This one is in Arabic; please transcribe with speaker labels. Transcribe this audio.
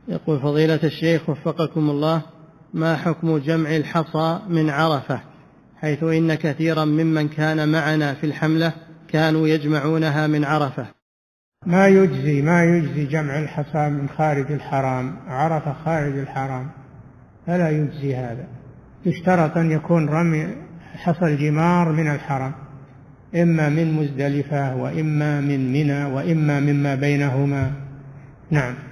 Speaker 1: يقول فضيلة الشيخ وفقكم الله، ما حكم جمع الحصى من عرفة، حيث إن كثيرا ممن كان معنا في الحملة كانوا يجمعونها من عرفة؟
Speaker 2: ما يجزي جمع الحصى من خارج الحرام. عرفة خارج الحرام فلا يجزي هذا، يشترط أن يكون رمي حصى الجمار من الحرم، إما من مزدلفة وإما من منى وإما مما بينهما. نعم.